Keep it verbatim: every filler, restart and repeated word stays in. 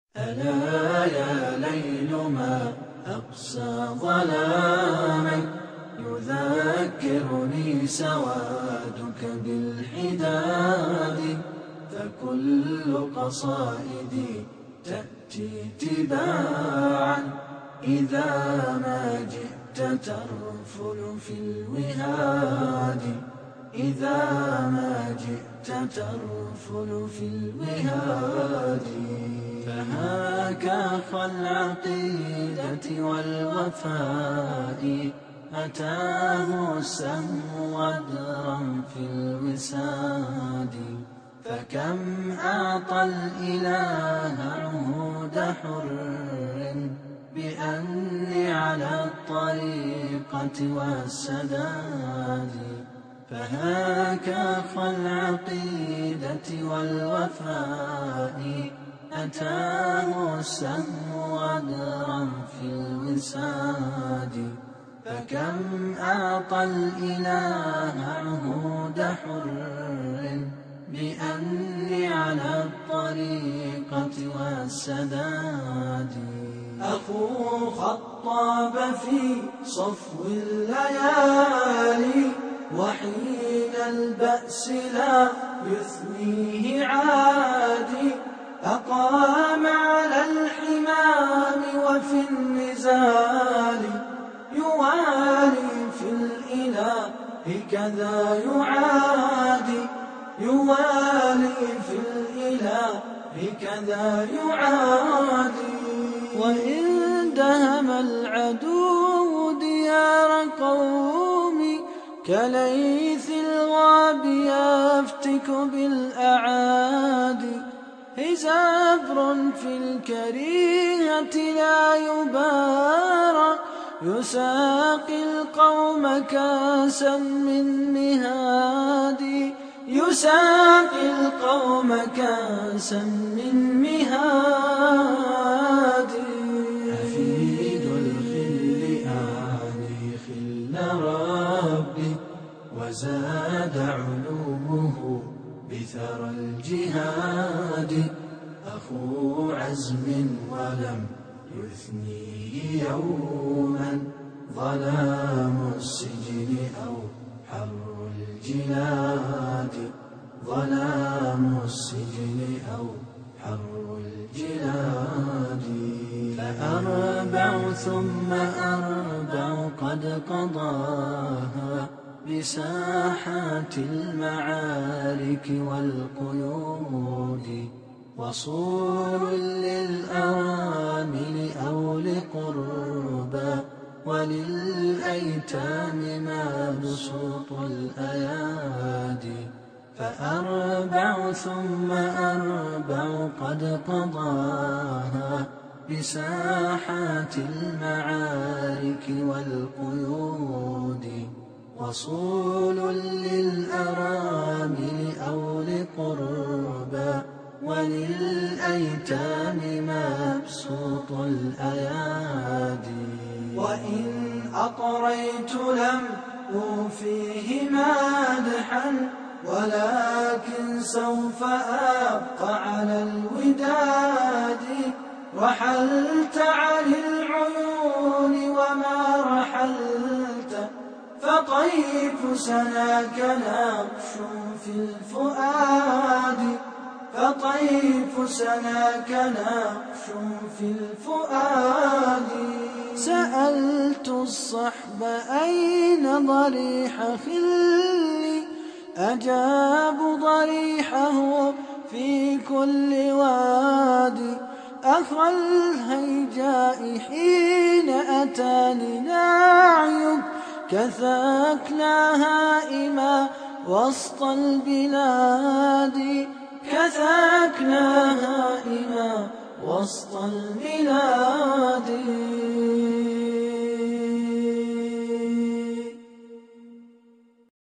ألا يا ليل ما أقسى ظلامك، يذكرني سوادك بالحداد، فكل قصائدي تأتي تباعا إذا ما جئت ترفل في الوهاد، إذا ما جئت ترفل في الوهاد. فهاك أخا العقيدة والوفاء، أتاه السهم غدرا في الوساد، فكم أعطى الإله عهود حر بأني على الطريقة والسداد. فهاك أخا العقيدة والوفاء، أتاه السهم غدرا في الوساد، فكم أعطى الإله عهود حر بأني على الطريقة والسداد. أخو خطاب في صفو الليالي، وحين البأس لا يثنيه عادي، أقام على الحمام وفي النزال، يوالي في الإله كذا يعادي، يوالي في الإله كذا يعادي. وإن دهم العدو ديار قومي، كليث الغاب يفتك بالأعادي، هزابر في الكريهة لا يبارى، يساقي القوم كاسا من مهادي، يساقي القوم كاسا من مهادي. حفيد الخل آني خل ربي، وزاد علومه بثرى الجهاد، أخو عزم ولم يثنيه يوما، ظلام السجن أو حر الجلاد، ظلام السجن أو حر الجلاد. فأربع ثم أربع قد قضاها بساحات المعارك والقيود، وصول للأرامل أو لقربى، وللأيتام مبسوط الأيادي. فأربع ثم أربع قد قضاها بساحات المعارك والقيود، وصول للأرامل أو لقربى، وللأيتام مبسوط الأيادي. وإن أطريت لم أوفيه مادحا، ولكن سوف أبقى على الوداد. رحلت عن العيون وما رحلت، فطيف سناك نقش في الفؤاد، فطيف سناك نقش في الفؤاد. سألت الصحب أين ضريح خلي، أجابوا ضريحه في كل وادي، أخا الهيجاء حين أتاني نعيك، كثاكنا هائما وسط البلاد، كثاكنا هائما وسط البلاد.